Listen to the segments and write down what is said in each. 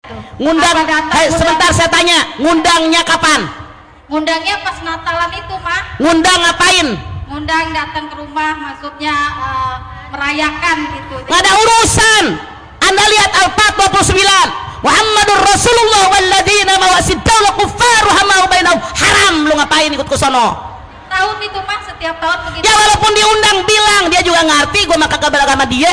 Ngundang, sebentar saya tanya, ngundangnya kapan? Ngundangnya pas Natalan itu, Mak. Ngundang ngapain? Ngundang datang ke rumah, maksudnya merayakan gitu. Nggak ada urusan. Anda lihat Al-Fat 29. Muhammadur Rasulullah walladzina mawasiddau kuffar rahamau bainahum. Haram lu ngapain ikut ke sono? Tahun itu, Mak, setiap tahun begitu. Ya walaupun diundang bilang, dia juga ngerti gua maka kabar sama dia.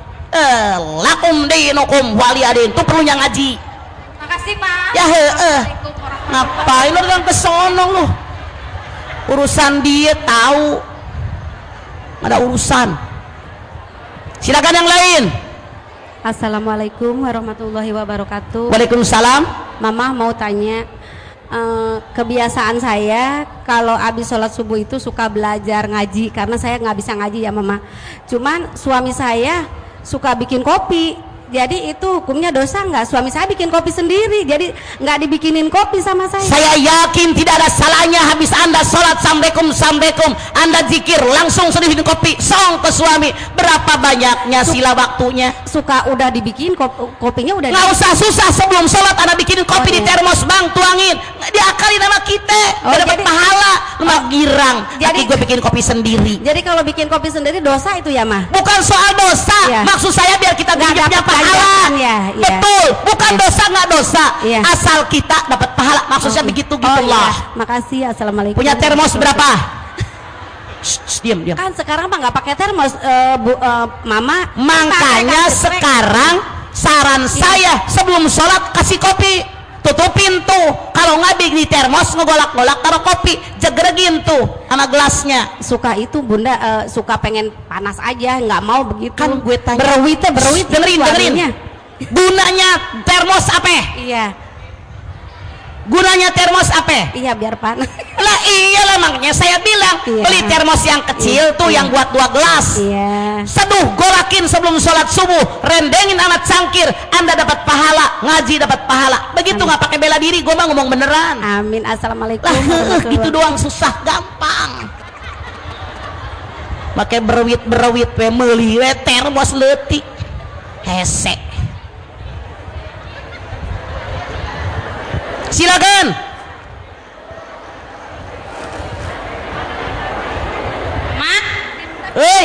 Lakum dinukum waliyadin. Itu perlunya ngaji. Makasih, Mak. Ya ngapain lu datang ke sono lu? Urusan dia tahu. Nggak ada urusan. Silakan yang lain. Assalamualaikum warahmatullahi wabarakatuh. Waalaikumsalam. Mama mau tanya, kebiasaan saya kalau habis sholat subuh itu suka belajar ngaji karena saya nggak bisa ngaji ya Mama. Cuman suami saya suka bikin kopi. Jadi itu hukumnya dosa nggak? Suami saya bikin kopi sendiri, jadi nggak dibikinin kopi sama saya. Saya yakin tidak ada salahnya habis Anda sholat assalamualaikum, Anda zikir langsung sudah bikin kopi, song ke suami. Berapa banyaknya sila waktunya? Suka udah dibikin kopinya udah. Nggak usah susah, sebelum sholat Anda bikinin kopi di termos, bang, tuangin, diakalin sama kita, dapat pahala. Lemah girang. Jadi gue bikin kopi sendiri. Jadi kalau bikin kopi sendiri dosa itu ya Mah? Bukan soal dosa, maksud saya biar kita hidupnya pahala. Ya, betul, bukan dosa nggak dosa, asal kita dapat pahala, maksudnya begitu gitulah. Makasih. Assalamualaikum. Punya termos berapa? Diam. Kan sekarang mah nggak pakai termos, Mama. Makanya sekarang saran saya sebelum sholat kasih kopi, tutupin tuh. Kalau nggak di termos ngegolak-golak taruh kopi, jegregin tuh sama gelasnya. Suka itu Bunda, suka pengen panas aja, nggak mau begitu. Kan gue tanya. Berwit. Dengerin. Gunanya termos apa? Iya. Gunanya termos apa? Iya, biar panas. Lah iyalah, makanya saya bilang beli termos yang kecil tuh yang buat 2 gelas. Iya. Seduh, golakin sebelum sholat subuh, rendengin amat cangkir, Anda dapat pahala, ngaji dapat pahala. Begitu, nggak pakai bela diri, gue mah ngomong beneran. Amin. Assalamualaikum. Lah, gitu doang susah, gampang. Pakai berwit we meuli we termos leutik. Hese. Silakan. Mak. Hei.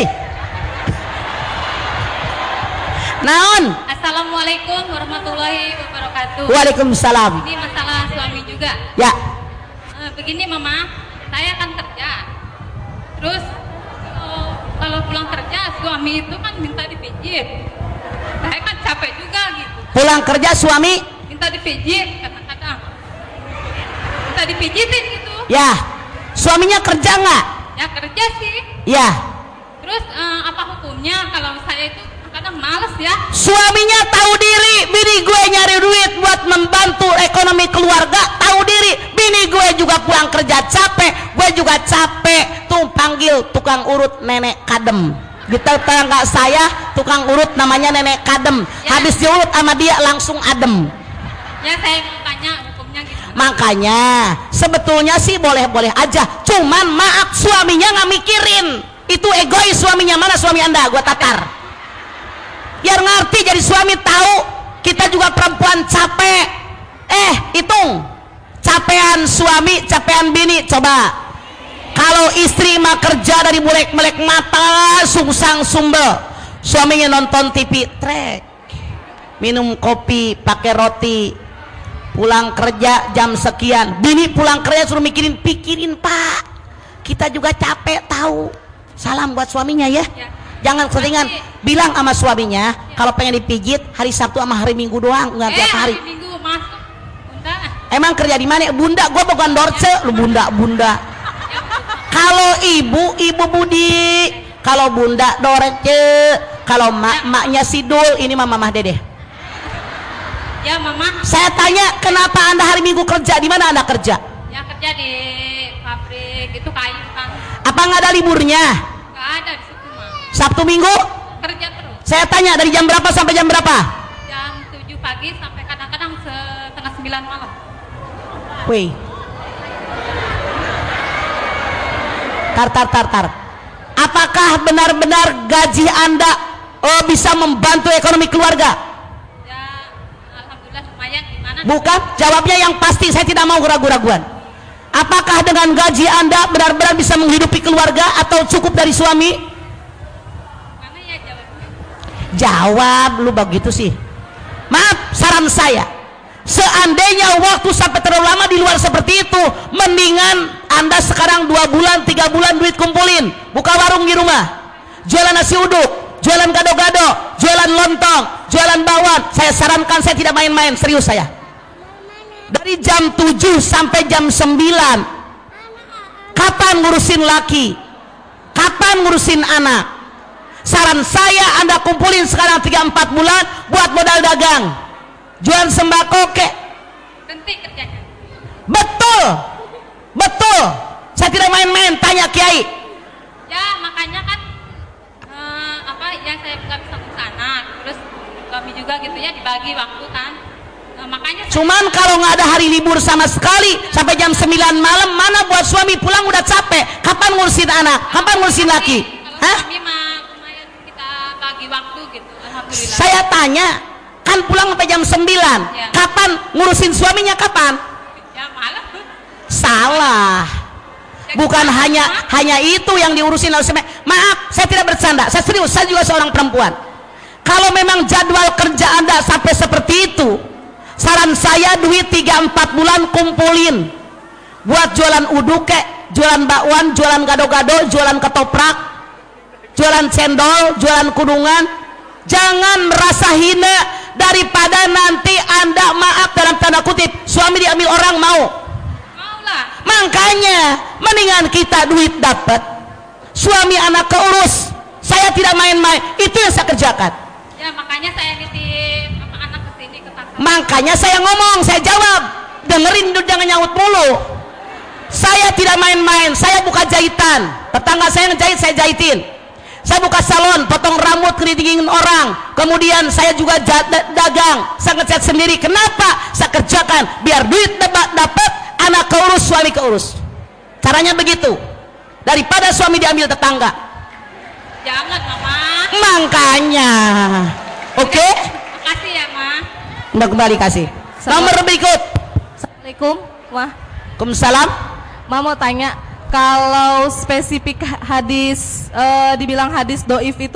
Naon? Assalamualaikum warahmatullahi wabarakatuh. Waalaikumsalam. Ini masalah suami juga. Ya. Begini Mama, saya kan kerja. Terus kalau pulang kerja suami itu kan minta dipijit. Saya kan capek juga gitu. Pulang kerja suami minta dipijit kadang-kadang. Minta dipijitin gitu. Ya. Suaminya kerja nggak? Ya kerja sih. Ya. Terus apa hukumnya kalau saya itu kadang males ya? Suaminya tahu diri, bini gue nyari duit buat membantu ekonomi keluarga, tahu diri. Bini gue juga pulang kerja capek, gue juga capek. Tuh panggil tukang urut nenek kadem. Di tetangga saya tukang urut namanya nenek kadem. Ya. Habis diurut sama dia langsung adem. Ya saya mau tanya hukumnya gitu. Makanya sebetulnya sih boleh-boleh aja. Cuman maaf suaminya nggak mikirin. Itu egois suaminya. Mana suami Anda? Gua tatar. Biar ngerti jadi suami tahu kita juga perempuan capek. Hitung capean suami, capean bini. Coba kalau istri mah kerja dari melek mata sungsang sumbel, suaminya nonton TV trek, minum kopi, pakai roti, pulang kerja jam sekian, bini pulang kerja suruh pikirin Pak, kita juga capek tahu. Salam buat suaminya ya. Jangan seringan bilang sama suaminya kalau pengen dipijit hari Sabtu sama hari Minggu doang, nggak tiap hari. Minggu masuk Bunda. Emang kerja di mana? Bunda, gue bukan dorce, lu bunda. Kalau ibu Budi, kalau bunda dorce, kalau maknya Sidul, ini mamah Dede. Ya Mama. Saya tanya kenapa Anda hari Minggu kerja? Di mana Anda kerja? Ya kerja di pabrik itu kayu kan. Apa nggak ada liburnya? Nggak ada di situ Mah. Sabtu Minggu? Kerja terus. Saya tanya dari jam berapa sampai jam berapa? Jam 7 pagi sampai kadang-kadang setengah 9 malam. Wih. Tar. Apakah benar-benar gaji Anda bisa membantu ekonomi keluarga? Ya, alhamdulillah lumayan Bukan, jawabnya yang pasti, saya tidak mau ragu-raguan. Apakah dengan gaji Anda benar-benar bisa menghidupi keluarga atau cukup dari suami? Mana ya jawabnya? Jawab, lu begitu sih. Maaf, saran saya, seandainya waktu sampai terlalu lama di luar seperti itu, mendingan Anda sekarang 2 bulan 3 bulan duit kumpulin, buka warung di rumah, jualan nasi uduk, jualan gado-gado, jualan lontong, jualan bakwan. Saya sarankan, saya tidak main-main, serius saya. Dari jam 7 sampai jam 9, kapan ngurusin laki, kapan ngurusin anak? Saran saya, Anda kumpulin sekarang 3-4 bulan buat modal dagang, jualan sembako kek. Berhenti kerjanya. Betul, betul. Saya tidak main-main, tanya Kiai. Ya makanya kan ya saya nggak bisa ke sana, terus kami juga gitu ya dibagi waktu kan. Makanya Cuman kalau nggak ada hari libur sama sekali sampai jam 9 malam, mana buat suami pulang udah capek. Kapan ngurusin anak? Kapan ngurusin laki? Hah? kami mah lumayan kita bagi waktu gitu, alhamdulillah. Saya tanya, kan pulang sampai jam 9. Ya. Kapan ngurusin suaminya kapan? Ya malam. Salah. Bukan hanya itu yang diurusin oleh suami. Maaf, saya tidak bercanda. Saya serius, saya juga seorang perempuan. Kalau memang jadwal kerja Anda sampai seperti itu, saran saya duit 3-4 bulan kumpulin buat jualan uduk kek, jualan bakwan, jualan gado-gado, jualan ketoprak, jualan cendol, jualan kudungan. Jangan merasa hina daripada nanti Anda, maaf dalam tanda kutip, suami diambil orang, mau. Makanya mendingan kita duit dapat, suami anak keurus. Saya tidak main-main, itu yang saya kerjakan. Ya makanya saya nitip anak kesini ke Tangsel. Makanya saya ngomong, saya jawab. Dengerin, jangan nyaut mulu. Saya tidak main-main, saya buka jahitan. Tetangga saya ngejahit, saya jahitin. Saya buka salon, potong rambut, keritingin orang. Kemudian saya juga dagang, saya ngecat sendiri. Kenapa? Saya kerjakan biar duit dapat, anak keurus, suami keurus. Caranya begitu, daripada suami diambil tetangga. Jangan mama. Makanya, oke? Makasih ya ma. Udah kembali kasih. Nomor berikut. Assalamualaikum, Wah. Waalaikumsalam. Ma mau tanya, kalau spesifik hadis, dibilang hadis doif itu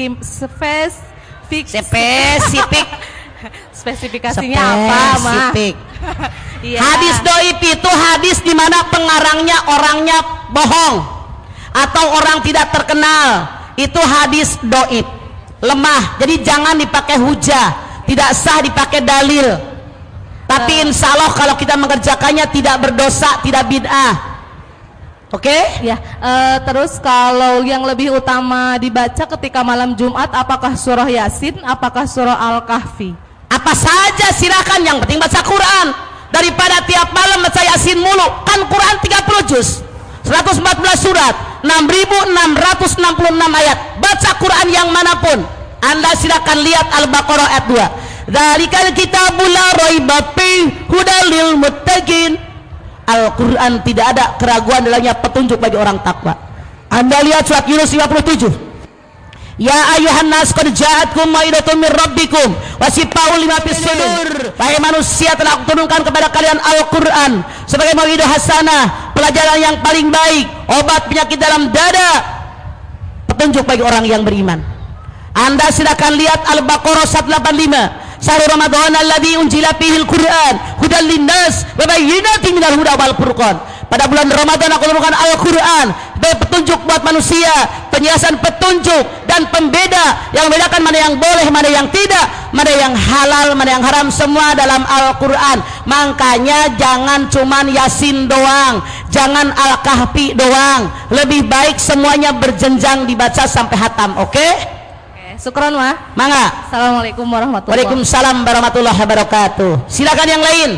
spesifikasinya apa, Ma? Spesifik. Iya. Hadis doif itu hadis di mana pengarangnya orangnya bohong atau orang tidak terkenal. Itu hadis doif, lemah. Jadi jangan dipakai hujah, tidak sah dipakai dalil. Tapi insya Allah kalau kita mengerjakannya tidak berdosa, tidak bid'ah. Oke? Ya. Terus kalau yang lebih utama dibaca ketika malam Jumat, apakah surah Yasin, apakah surah Al-Kahfi? Apa saja silakan, yang penting baca Quran. Daripada tiap malam baca Yasin mulu, kan Quran 30 juz, 114 surat, 6.666 ayat. Baca Quran yang manapun. Anda silakan lihat Al-Baqarah ayat 2. Dzalikal kitabul la raiba fihi hudal lil muttaqin. Al-Quran tidak ada keraguan dalamnya, petunjuk bagi orang takwa. Anda lihat surat Yunus 57. Ya ayuhan nas qad ja'atkum mau'izatun mir rabbikum wa shifaa'un lima fis sudur. Wahai manusia, telah aku turunkan kepada kalian Al-Quran sebagai mau'izah hasanah, pelajaran yang paling baik, obat penyakit dalam dada, petunjuk bagi orang yang beriman. Anda silakan lihat Al-Baqarah 185. Syahrul Ramadan alladzi unzila fihil Qur'an hudal linnas wa bayyinatin minal huda wal furqan. Pada bulan Ramadan aku turunkan Al-Quran sebagai petunjuk buat manusia, penjelasan petunjuk dan pembeda yang membedakan mana yang boleh, mana yang tidak, mana yang halal, mana yang haram, semua dalam Al-Quran. Makanya jangan cuman Yasin doang, jangan Al-Kahfi doang, lebih baik semuanya berjenjang dibaca sampai hatam. Oke? Syukron, Ma. Mangga. Assalamualaikum warahmatullahi wabarakatuh. Waalaikumsalam warahmatullahi wabarakatuh. Silakan yang lain.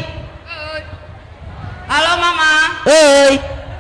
Halo Mama. Hei.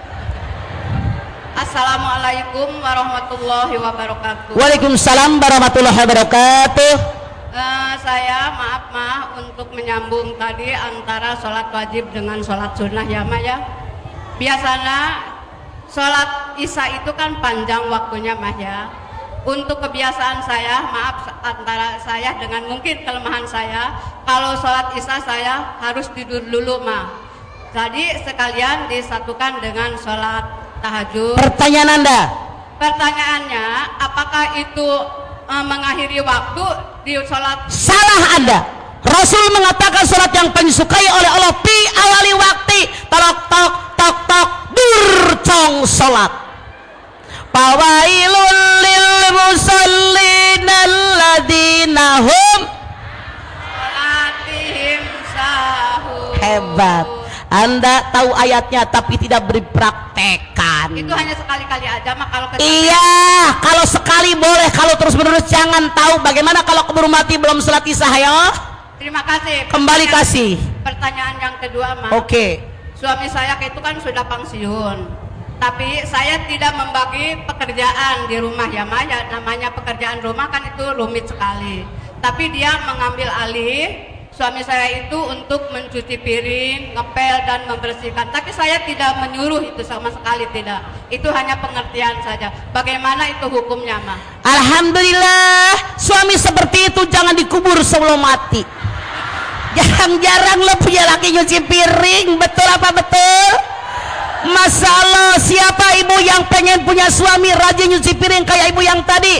Assalamualaikum warahmatullahi wabarakatuh. Waalaikumsalam warahmatullahi wabarakatuh. Saya maaf Ma untuk menyambung tadi antara sholat wajib dengan sholat sunnah ya Ma ya. Biasanya sholat isya itu kan panjang waktunya Ma ya. untuk kebiasaan saya, maaf antara saya dengan mungkin kelemahan saya, kalau sholat isya saya harus tidur dulu, Ma. Jadi sekalian disatukan dengan sholat tahajud. Pertanyaan Anda. Pertanyaannya, apakah itu mengakhiri waktu di sholat? Salah Anda. Rasul mengatakan sholat yang paling disukai oleh Allah fi awali waktu. Tok tok tok tok durcong sholat. Fawailul lil musallin alladzina hum sholatihim sahun. Hebat. Anda tahu ayatnya tapi tidak dipraktekkan. Itu hanya sekali-kali aja, Mak. Kalau Iya, kalau sekali boleh, kalau terus-menerus jangan. Tahu bagaimana kalau keburu mati belum sholat isya, ayo? Terima kasih. Kembali kasih. Pertanyaan yang kedua, Mak. Oke. Suami saya itu kan sudah pensiun. Tapi saya tidak membagi pekerjaan di rumah ya, Ma. Ya, namanya pekerjaan rumah kan itu rumit sekali. Tapi dia mengambil alih suami saya itu untuk mencuci piring, ngepel dan membersihkan. Tapi saya tidak menyuruh itu sama sekali, tidak. Itu hanya pengertian saja. Bagaimana itu hukumnya, Ma? Alhamdulillah, suami seperti itu jangan dikubur sebelum mati. Jarang-jarang lo punya laki nyuci piring, betul apa betul? Masalah siapa ibu yang pengen punya suami rajin nyuci piring kayak ibu yang tadi?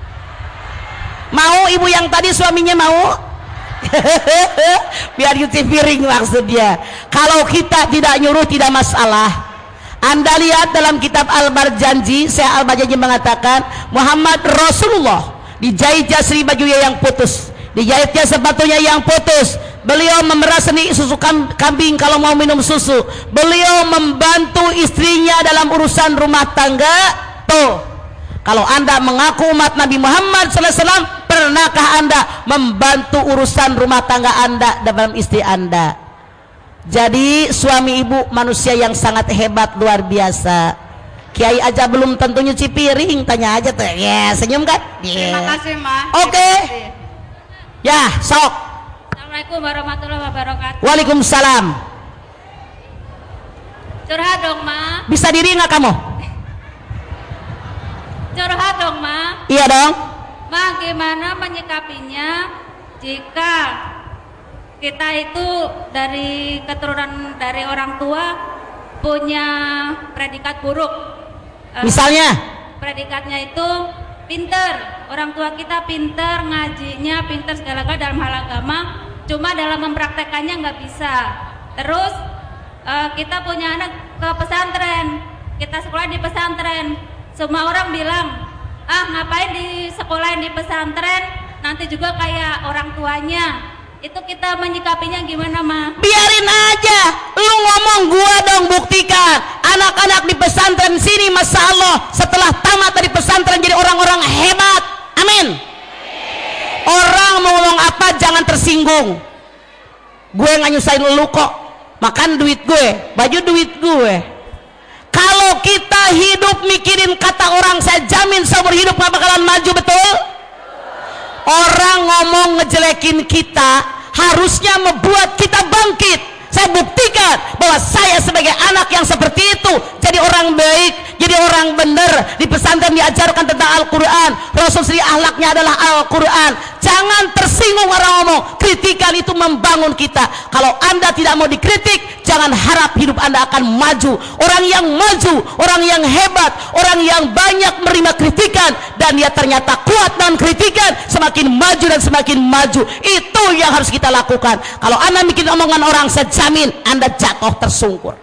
Mau ibu yang tadi suaminya mau? Biar nyuci piring maksudnya. Kalau kita tidak nyuruh tidak masalah. Anda lihat dalam kitab Al-Barjanji, saya Al-Barjanji mengatakan Muhammad Rasulullah dijahit jasri bajunya yang putus, dijahitnya sepatunya yang putus. Beliau memerah seni susu kambing kalau mau minum susu. Beliau membantu istrinya dalam urusan rumah tangga. Tuh, kalau Anda mengaku umat Nabi Muhammad SAW, pernahkah Anda membantu urusan rumah tangga Anda dalam istri Anda? Jadi suami ibu manusia yang sangat hebat, luar biasa. Kiai aja belum tentu nyuci piring, tanya aja tuh. Ya, senyum kan? Terima kasih, Ma. Oke. Ya, sok. Assalamualaikum warahmatullahi wabarakatuh. Waalaikumsalam. Curhat dong, Ma. Bisa diri nggak kamu? Curhat dong, Ma. Iya dong. Ma, gimana menyikapinya jika kita itu dari keturunan dari orang tua punya predikat buruk? Misalnya? Predikatnya itu pinter. Orang tua kita pinter, ngajinya pinter segala-galanya dalam hal agama. Cuma dalam mempraktekannya nggak bisa. Terus kita punya anak ke pesantren, kita sekolah di pesantren. Semua orang bilang, ngapain di sekolahin di pesantren, nanti juga kayak orang tuanya. Itu kita menyikapinya gimana, Ma? Biarin aja, lu ngomong, gua dong buktikan. Anak-anak di pesantren sini, masya Allah, setelah tamat dari pesantren jadi orang-orang hebat. Amin. Orang mau ngomong apa jangan tersinggung. Gue nggak nyusahin lu kok. Makan duit gue, baju duit gue. Kalau kita hidup mikirin kata orang, saya jamin seumur hidup nggak bakalan maju, betul? Orang ngomong ngejelekin kita harusnya membuat kita bangkit. Saya buktikan bahwa saya sebagai anak yang seperti itu jadi orang baik, jadi orang benar. Di pesantren diajarkan tentang Al-Quran. Rasul sendiri akhlaknya adalah Al-Quran. Jangan tersinggung orang ngomong. Kritikan itu membangun kita. Kalau Anda tidak mau dikritik, jangan harap hidup Anda akan maju. Orang yang maju, orang yang hebat, orang yang banyak menerima kritikan dan dia ternyata kuat dengan kritikan, semakin maju dan semakin maju. Itu yang harus kita lakukan. Kalau Anda bikin omongan orang, saya jamin Anda jatuh tersungkur.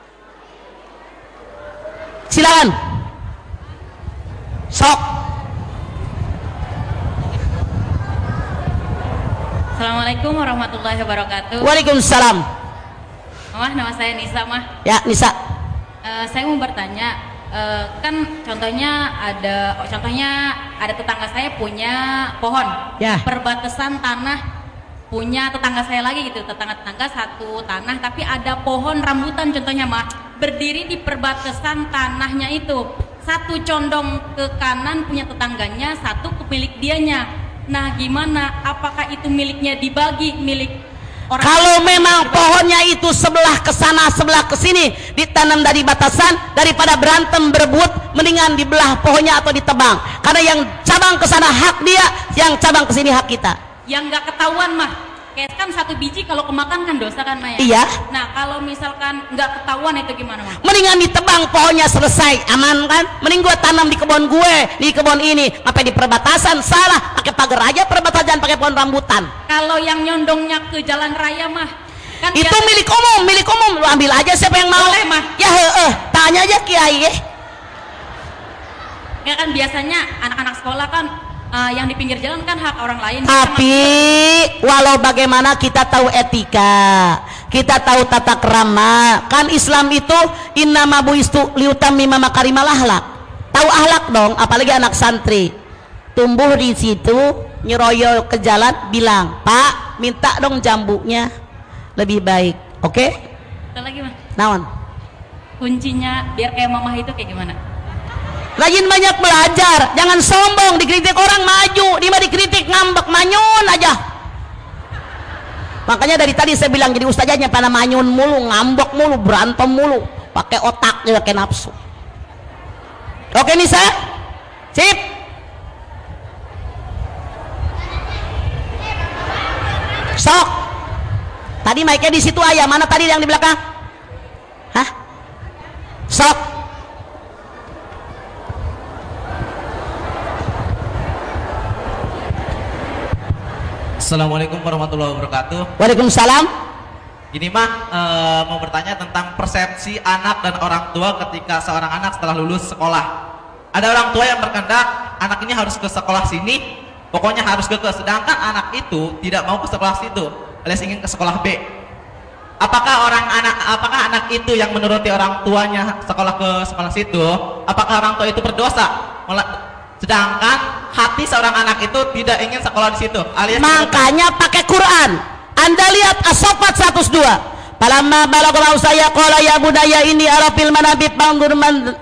Silakan. Sok. Assalamualaikum warahmatullahi wabarakatuh. Waalaikumsalam. Mah, nama saya Nisa, Mah. Ya, Nisa. Saya mau bertanya, kan contohnya ada tetangga saya punya pohon, Ya. perbatasan tanah punya tetangga saya lagi gitu, tetangga satu tanah tapi ada pohon rambutan contohnya, Mah, berdiri di perbatasan tanahnya itu, satu condong ke kanan punya tetangganya, satu ke milik dianya. Nah, gimana? Apakah itu miliknya dibagi, milik orang? Kalau memang pohonnya itu sebelah ke sana, sebelah ke sini, ditanam dari batasan, daripada berantem berebut, mendingan dibelah pohonnya atau ditebang. karena yang cabang ke sana hak dia, yang cabang ke sini hak kita. Yang nggak ketahuan mah, kayak kan 1 biji kalau kemakan kan dosa kan Maya? Iya. Nah kalau misalkan nggak ketahuan itu gimana mah? Mendingan ditebang pohonnya, selesai, aman kan? Mending gue tanam di kebun gue, di kebun ini, ngapain di perbatasan? Salah, pakai pagar aja perbatasan, jangan pakai pohon rambutan. Kalau yang nyondongnya ke jalan raya mah kan Itu biasa- milik umum, lu ambil aja siapa yang mau. Boleh, mah. Ya tanya aja kiai. Ya kan biasanya anak-anak sekolah kan yang di pinggir jalan kan hak orang lain. Tapi walau bagaimana kita tahu etika, kita tahu tata krama. Kan Islam itu innama buistu liutammima makarimal akhlak. Tahu akhlak dong, apalagi anak santri. Tumbuh di situ, nyeroyol ke jalan, bilang, "Pak, minta dong jambunya." Lebih baik. Oke? Ada lagi mah. Naon? Kuncinya biar kayak mamah itu kayak gimana? Rajin banyak belajar, jangan sombong, dikritik orang maju, dia mah dikritik ngambek manyun aja. Makanya dari tadi saya bilang jadi ustazahnya pada manyun mulu, ngambek mulu, berantem mulu, pakai otak juga pakai nafsu. Oke Nisa? Sip. Sok. Tadi mic-nya di situ ayah, mana tadi yang di belakang? Hah? Sok. Assalamualaikum warahmatullahi wabarakatuh. Waalaikumsalam. Ini mah mau bertanya tentang persepsi anak dan orang tua ketika seorang anak setelah lulus sekolah. Ada orang tua yang berkehendak anak ini harus ke sekolah sini, pokoknya harus ke sedangkan anak itu tidak mau ke sekolah situ, alias ingin ke sekolah B. Apakah anak itu yang menuruti orang tuanya sekolah ke sekolah situ, apakah orang tua itu berdosa? Sedangkan hati seorang anak itu tidak ingin sekolah di situ. Alias makanya pakai Quran. Anda lihat As-Saffat 102. Palamma balagha saya qala ya bunayya inni ara fil manami pandur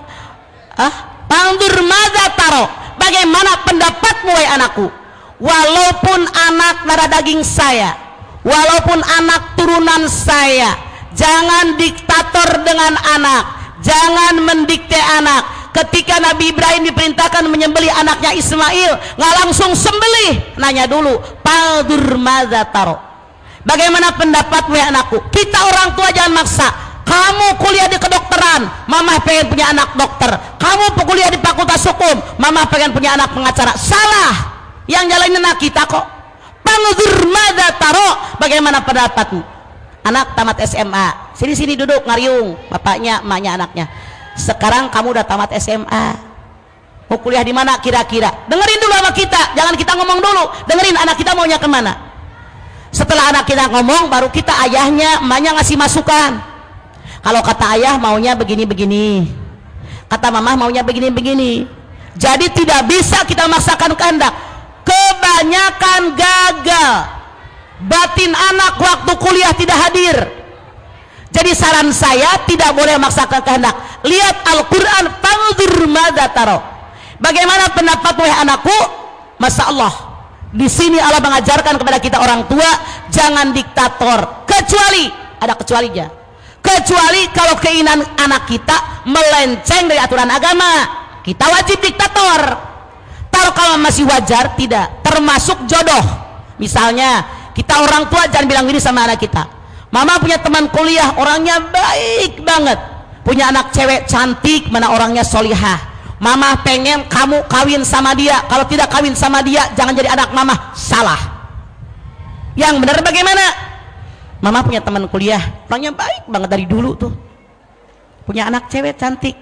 madza taro. Bagaimana pendapatmu wahai anakku? Walaupun anak darah daging saya, walaupun anak turunan saya, jangan diktator dengan anak, jangan mendikte anak. Ketika Nabi Ibrahim diperintahkan menyembelih anaknya Ismail, nggak langsung sembelih, nanya dulu, paldur madza taro. Bagaimana pendapatmu ya anakku? Kita orang tua jangan maksa. Kamu kuliah di kedokteran, mama pengen punya anak dokter. Kamu kuliah di fakultas hukum, mama pengen punya anak pengacara. Salah. Yang jalanin anak kita kok. Paldur madza taro. Bagaimana pendapatmu? Anak tamat SMA, sini duduk ngariung, bapaknya, emaknya, anaknya. Sekarang kamu udah tamat SMA, mau kuliah di mana kira-kira? Dengerin dulu sama kita, jangan kita ngomong dulu. Dengerin anak kita maunya kemana. Setelah anak kita ngomong, baru kita ayahnya, emaknya ngasih masukan. Kalau kata ayah maunya begini-begini, kata mama maunya begini-begini. Jadi tidak bisa kita memaksakan kehendak. Kebanyakan gagal. Batin anak waktu kuliah tidak hadir. Jadi saran saya tidak boleh memaksakan kehendak. Lihat Al-Quran, fanzur madza taro. Bagaimana pendapat wahai anakku? Masya Allah, di sini Allah mengajarkan kepada kita orang tua jangan diktator, kecuali ada kecualinya. Kecuali kalau keinginan anak kita melenceng dari aturan agama, kita wajib diktator. Kalau masih wajar, tidak. Termasuk jodoh. Misalnya kita orang tua jangan bilang gini sama anak kita, mama punya teman kuliah orangnya baik banget, punya anak cewek cantik, mana orangnya solihah, mama pengen kamu kawin sama dia, kalau tidak kawin sama dia jangan jadi anak mama. Salah. Yang benar bagaimana? Mama punya teman kuliah orangnya baik banget dari dulu tuh, punya anak cewek cantik,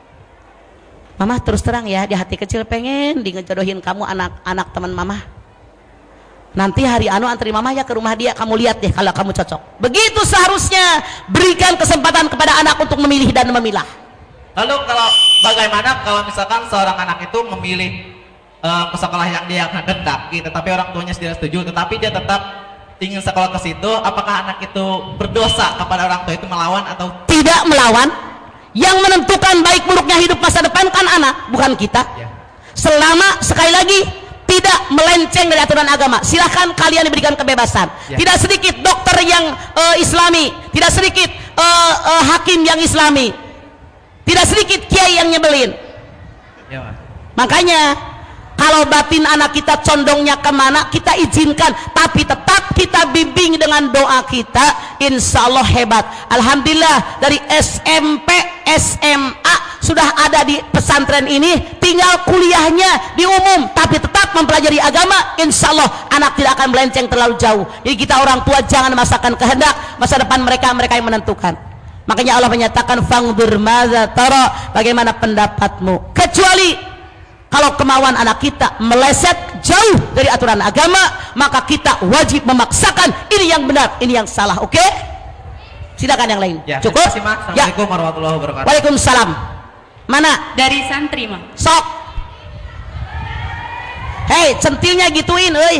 mama terus terang ya di hati kecil pengen dijodohin kamu anak teman mama. Nanti hari anu antri mama ya ke rumah dia, kamu lihat deh kalau kamu cocok. Begitu seharusnya. Berikan kesempatan kepada anak untuk memilih dan memilah. Lalu kalau bagaimana kalau misalkan seorang anak itu memilih ke sekolah yang dia kehendaki, tetapi orang tuanya tidak setuju, tetapi dia tetap ingin sekolah ke situ, apakah anak itu berdosa kepada orang tua itu melawan atau tidak melawan? Yang menentukan baik buruknya hidup masa depan kan anak, bukan kita. Ya. Selama sekali lagi tidak melenceng dari aturan agama, silahkan kalian diberikan kebebasan. Ya. Tidak sedikit dokter yang islami, tidak sedikit hakim yang islami, tidak sedikit kiai yang nyebelin. ya, Makanya Kalau batin anak kita condongnya kemana, kita izinkan, tapi tetap kita bimbing dengan doa kita, insya Allah hebat. Alhamdulillah dari SMP, SMA sudah ada di pesantren ini, tinggal kuliahnya di umum, tapi tetap mempelajari agama, insya Allah anak tidak akan melenceng terlalu jauh. Jadi kita orang tua jangan memaksakan kehendak, masa depan mereka yang menentukan. Makanya Allah menyatakan fangdur madza tara, bagaimana pendapatmu, kecuali kalau kemauan anak kita meleset jauh dari aturan agama, maka kita wajib memaksakan ini yang benar, ini yang salah. Oke? Silakan yang lain. Ya, cukup? Assalamualaikum warahmatullahi wabarakatuh. Waalaikumsalam. Mana? Dari santri mah. Sok. Hei, centilnya gituin, euy.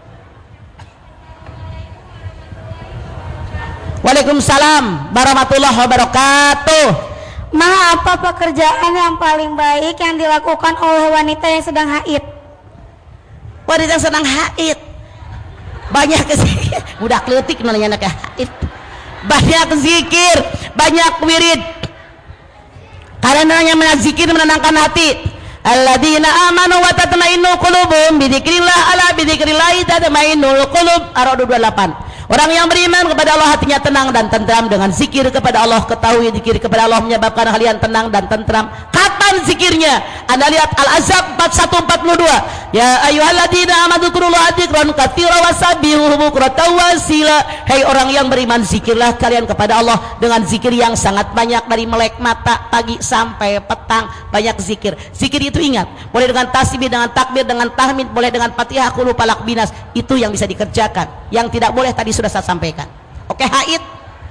Waalaikumsalam warahmatullahi wabarakatuh. Ma, apa pekerjaan yang paling baik yang dilakukan oleh wanita yang sedang haid? Wanita yang sedang haid banyak zikir, budak leutik namanya anak haid. Banyak zikir, banyak wirid. Karena yang zikir menenangkan hati. Alladzina amanu wa tatma'innu qulubuhum bi dzikrillah, ala bi dzikrillah tatma'innul qulub. Ar-Ra'd 28. Orang yang beriman kepada Allah hatinya tenang dan tentram. Dengan zikir kepada Allah, ketahui zikir kepada Allah menyebabkan kalian tenang dan tentram. Kapan zikirnya? Anda lihat Al-Ahzab 41-42. Ya ayyuhalladzina amanu dzkurullaha dzikran katsiran wasabbihuhu bukratan wa asila. Hai orang yang beriman, zikirlah kalian kepada Allah dengan zikir yang sangat banyak, dari melek mata pagi sampai petang, banyak zikir. Zikir itu ingat, boleh dengan tasbih, dengan takbir, dengan tahmid, boleh dengan Fatihah, qul falaq binas. Itu yang bisa dikerjakan. Yang tidak boleh tadi sudah saya sampaikan. Oke, haid.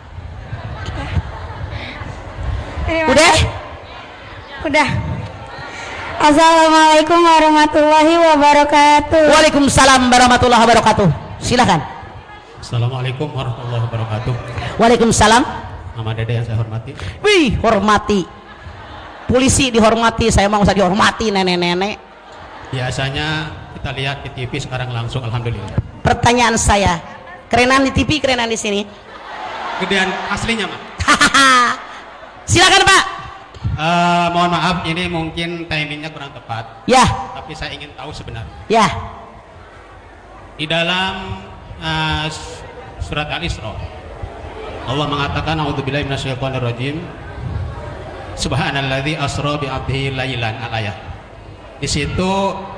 Udah. Assalamualaikum warahmatullahi wabarakatuh. Waalaikumsalam warahmatullahi wabarakatuh. Silakan. Assalamualaikum warahmatullahi wabarakatuh. Waalaikumsalam. Nama Dede yang saya hormati. Wih, hormati. Polisi dihormati, saya mau usah dihormati nenek-nenek. Biasanya kita lihat di TV, sekarang langsung alhamdulillah. Pertanyaan saya, kerenan di TV, kerenan di sini? Gedean aslinya, Mak. Silakan, Pak. Mohon maaf, ini mungkin timingnya kurang tepat. Ya. Tapi saya ingin tahu sebenarnya. Ya. Di dalam surat Al-Isra, Allah mengatakan, "A'udzubillahi minasyaitonirrajim. Subhanalladzi asra bi 'abdihi lailan." Al-ayat. Di situ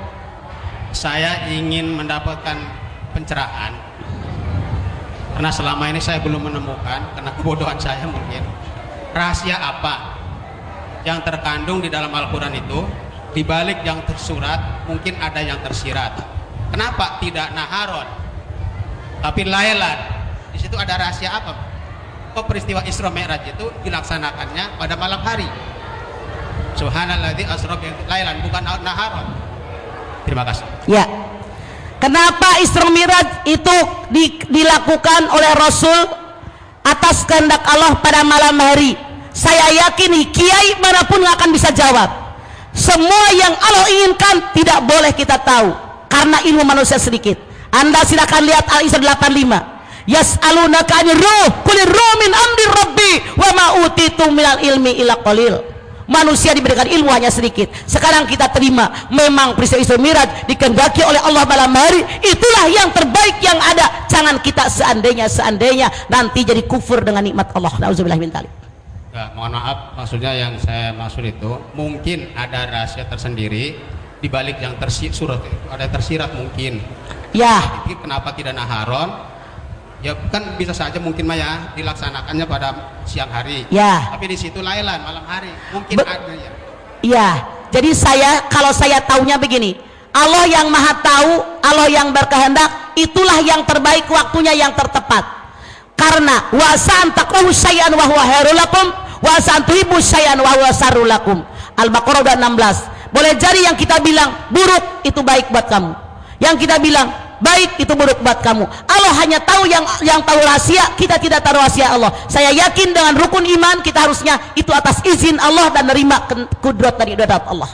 saya ingin mendapatkan pencerahan, karena selama ini saya belum menemukan, karena kebodohan saya mungkin, rahasia apa yang terkandung di dalam Al-Quran itu, di balik yang tersurat mungkin ada yang tersirat. Kenapa tidak naharon tapi lailan? Di situ ada rahasia apa? Kok peristiwa Isra Mi'raj itu dilaksanakannya pada malam hari? Subhanalladzi asra bi lailan, bukan naharon. Terima kasih. Ya. Kenapa Isra Mi'raj itu dilakukan oleh Rasul atas kehendak Allah pada malam hari? Saya yakini kiai manapun nggak akan bisa jawab. Semua yang Allah inginkan tidak boleh kita tahu, karena ilmu manusia sedikit. Anda silakan lihat Al-Isra 85. Yas'alunaka 'anir ruh, qulir ruh min amri rabbi wa ma utitum minal ilmi illa qalil. Manusia diberikan ilmu hanya sedikit. Sekarang kita terima, memang peristiwa Isra Mi'raj dikehendaki oleh Allah malam hari, itulah yang terbaik yang ada. Jangan kita seandainya nanti jadi kufur dengan nikmat Allah. Nauzubillah min dzalik. Ya, mohon maaf, maksudnya yang saya maksud itu mungkin ada rahasia tersendiri di balik yang tersurat itu, ada tersirat mungkin. Ya. Jadi, kenapa tidak naharon? Ya kan bisa saja mungkin Maya dilaksanakannya pada siang hari. Ya. Tapi di situ lailan malam hari. Mungkin ada ya. Iya. Jadi kalau saya taunya begini, Allah yang Maha Tahu, Allah yang berkehendak, itulah yang terbaik, waktunya yang tertepat. Karena wasan takrahu syai'an wa huwa khairul lakum, wasan tuhibbu syai'an wa huwa syarrul lakum. Al-Baqarah 16. Boleh jadi yang kita bilang buruk itu baik buat kamu, yang kita bilang baik itu buruk buat kamu. Allah hanya tahu yang tahu rahasia, kita tidak tahu rahasia Allah. Saya yakin dengan rukun iman kita harusnya itu atas izin Allah dan menerima kudrat dari ibadat Allah.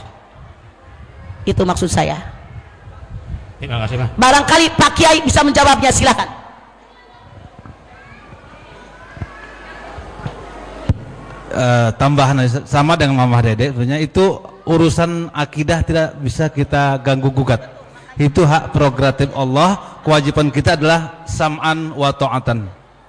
Itu maksud saya. Terima kasih, Pak. Barangkali Pak Kiai bisa menjawabnya, silakan. Tambahan sama dengan Mama Dede, sebenarnya itu urusan akidah tidak bisa kita ganggu gugat. Itu hak prerogatif Allah. Kewajiban kita adalah sam'an wa ta'atan.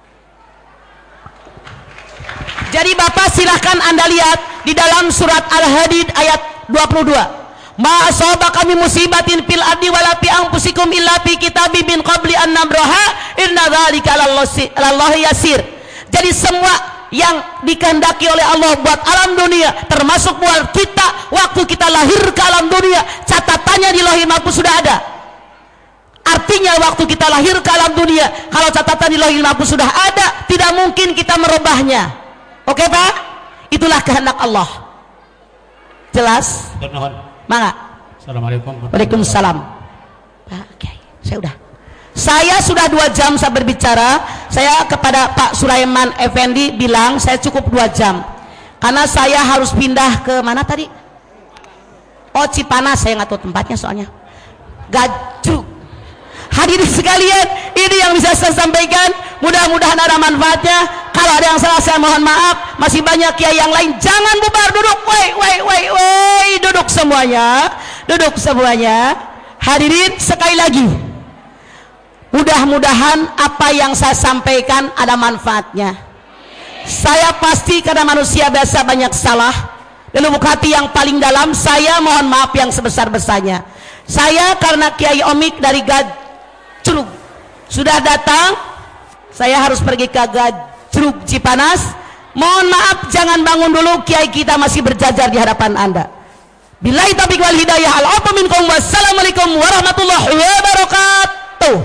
Jadi Bapak silahkan Anda lihat di dalam surat Al-Hadid ayat 22. Ma asabaka min musibatin fil ardi wala fi anfusikum illa fi kitabim min qabli an nabraha inna dzalika 'alallahi yasir. Jadi semua yang dikehendaki oleh Allah buat alam dunia, termasuk buat kita waktu kita lahir ke alam dunia, catatannya di Lauhul Mahfuz sudah ada. Artinya waktu kita lahir ke alam dunia, kalau catatan di Lauhul Mahfuz sudah ada, tidak mungkin kita merubahnya. Oke Pak? Itulah kehendak Allah. Jelas? Mangga. Assalamualaikum. Waalaikumsalam. Pak, okay. Saya sudah 2 jam saya berbicara. Saya kepada Pak Sulaiman Effendi bilang saya cukup 2 jam. Karena saya harus pindah ke mana tadi? Oh Cipanas, saya nggak tahu tempatnya soalnya. Gajruk. Hadirin sekalian, ini yang bisa saya sampaikan. Mudah-mudahan ada manfaatnya. Kalau ada yang salah saya mohon maaf. Masih banyak kiai yang lain. Jangan bubar, duduk. Woi, duduk semuanya. Duduk semuanya. Hadirin sekali lagi. Mudah-mudahan apa yang saya sampaikan ada manfaatnya. Saya pasti karena manusia biasa banyak salah. Di lubuk hati yang paling dalam saya mohon maaf yang sebesar-besarnya. Saya karena Kiai Omik dari Gajruk sudah datang, saya harus pergi ke Gajruk Cipanas. Mohon maaf jangan bangun dulu, Kiai kita masih berjajar di hadapan Anda. Billahi taufiq wal hidayah. Al-'afwu minkum. Wassalamualaikum warahmatullahi wabarakatuh.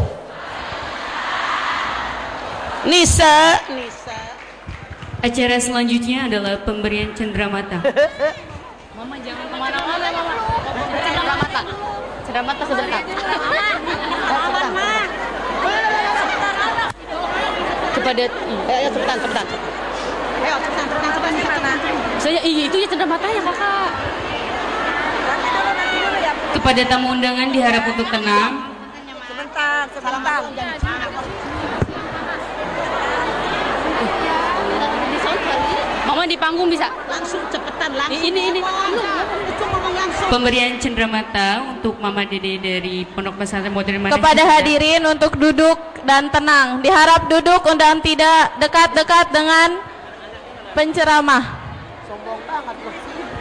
Nisa. Acara selanjutnya adalah pemberian cenderamata. Mama jangan kemana-mana, Mama. Cenderamata. Cenderamata sebentar. Kepada sebentar. Ayo, sebentar. Saya itu ya cenderamata ya, Kakak. Kepada tamu undangan diharap untuk tenang. Sebentar. Mama di panggung bisa Langsung cepetan langsung. Ini. Pemberian cenderamata untuk Mama Dede dari Pondok Pesantren Modern Madinah. Kepada hadirin untuk duduk dan tenang. Diharap duduk dan tidak dekat-dekat dengan penceramah. Sombong banget loh.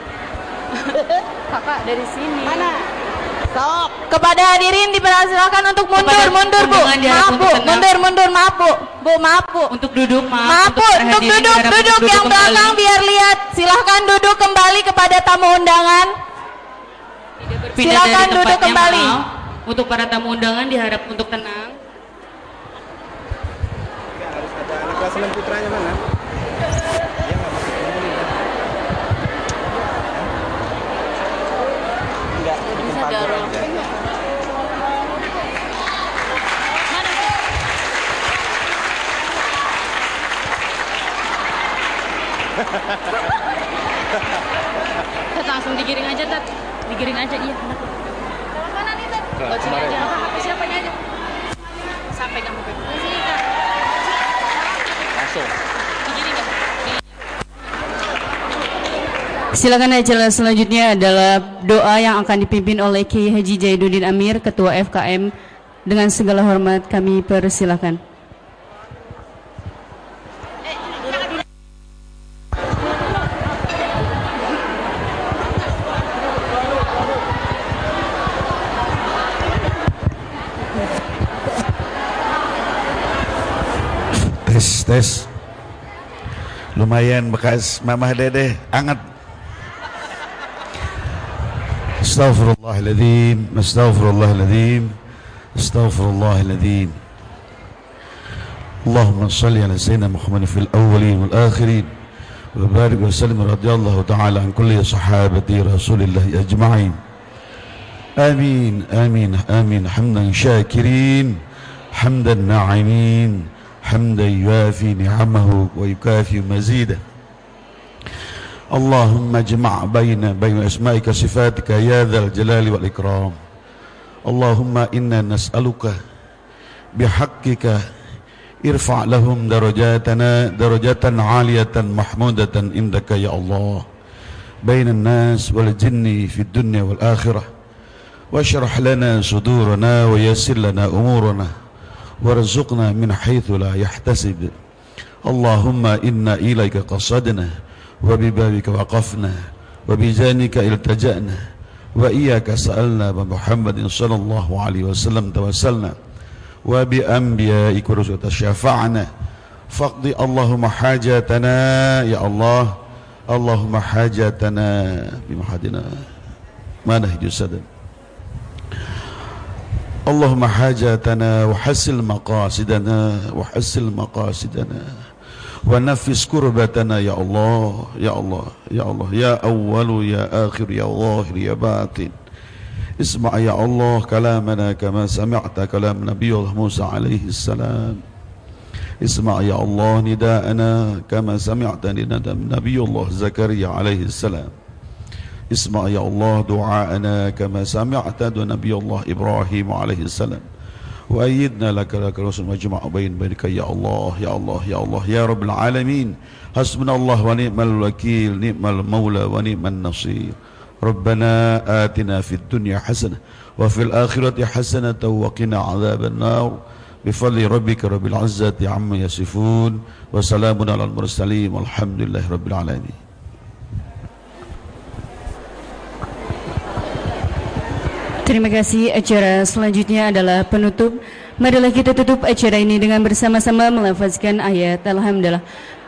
Kakak dari sini. Mana? Sok. Kepada hadirin dipersilakan untuk mundur, Bu. Maaf, Bu. Mundur, maaf, Bu. Maaf, Bu. Untuk duduk, Maaf, Bu. Untuk duduk yang belakang biar lihat. Silahkan duduk kembali kepada tamu undangan. Silakan duduk kembali. Untuk para tamu undangan diharap untuk tenang. Harus ada anak kelas 6 putranya mana? Bisa dorong. Tat, langsung digiring aja, Tat. Digiring aja, iya. Mana nih, Tat? Sini aja. Siapanya aja. Sampai kamu ke Sini, Tat. Langsung. digiring ya. Silakan acara selanjutnya adalah doa yang akan dipimpin oleh Kiai Haji Zaiduddin Amir, Ketua FKM. Dengan segala hormat kami persilakan. Tes. Lumayan bekas Mamah Dede anget. Astaghfirullahaladzim. Allahumma salli ala sayyidina Muhammad fil awwalin wal akhirin wa barik wa sallim radhiyallahu ta'ala an kulli sahabati Rasulillah ajma'in. Amin. Hamdan syakirin, hamdan na'imin, hamdan yuafi ni'amahu wa yukafi mazidah. Allahumma jma' baina asma'ika sifatika ya dzal jalali wal ikram. Allahumma inna nas'aluka bihaqqika irfa' lahum darajatan 'aliyatan mahmudatan indaka ya Allah. بين الناس والجن في الدنيا والآخرة واشرح لنا صدورنا ويسر لنا أمورنا وارزقنا من حيث لا يحتسب اللهم إنا إليك قصدنا وببابك وقفنا وبجانك التجأنا وإياك سألنا بمحمد صلى الله عليه وسلم توسلنا وبأنبيائك ورسلك تشفعنا فاقضي اللهم حاجاتنا يا الله اللهم حاجاتنا بمحدنا ما نهج السدد اللهم حاجاتنا وحسن مقاصدنا ونفس كربتنا يا الله يا الله يا الله يا أول يا آخر يا ظاهر يا باطن اسمع يا الله كلامنا كما سمعت كلام نبي الله موسى عليه السلام اسمع يا الله نداءنا كما سمعت نداء نبي الله زكريا عليه السلام اسمع يا الله دعاءنا كما سمعت نبي الله إبراهيم عليه السلام وأيدنا لك رسول مجمع بينك يا الله يا الله يا الله يا رب العالمين حسبنا الله ونعم الوكيل نعم المولى ونعم النصير ربنا آتنا في الدنيا حسنة وفي الآخرة حسنة وقنا عذاب النار بفضل ربك رب العزة عما يصفون وسلام على المرسلين والحمد لله رب العالمين. Terima kasih. Acara selanjutnya adalah penutup. Marilah kita tutup acara ini dengan bersama-sama melafazkan ayat Alhamdulillah.